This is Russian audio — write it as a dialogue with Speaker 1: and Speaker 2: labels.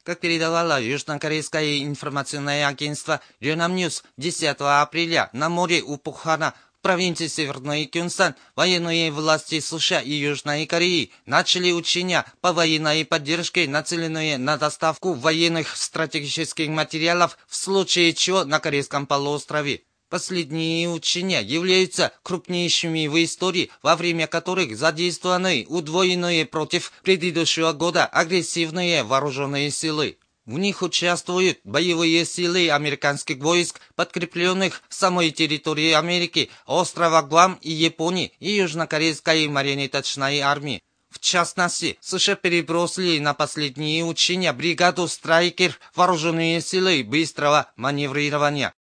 Speaker 1: Как передавало южнокорейское информационное агентство Yonhap News 10 апреля на море у Пхукана в провинции Северный Кёнсан военные власти США и Южной Кореи начали учения по военной поддержке, нацеленные на доставку военных стратегических материалов в случае чего на Корейском полуострове. Последние учения являются крупнейшими в истории, во время которых задействованы удвоенные против предыдущего года агрессивные вооруженные силы. В них участвуют боевые силы американских войск, подкрепленных самой территорией Америки, острова Гуам и Японии и южнокорейской марионеточной армии. В частности, США перебросили на последние учения бригаду «Страйкер» вооруженные силы быстрого маневрирования.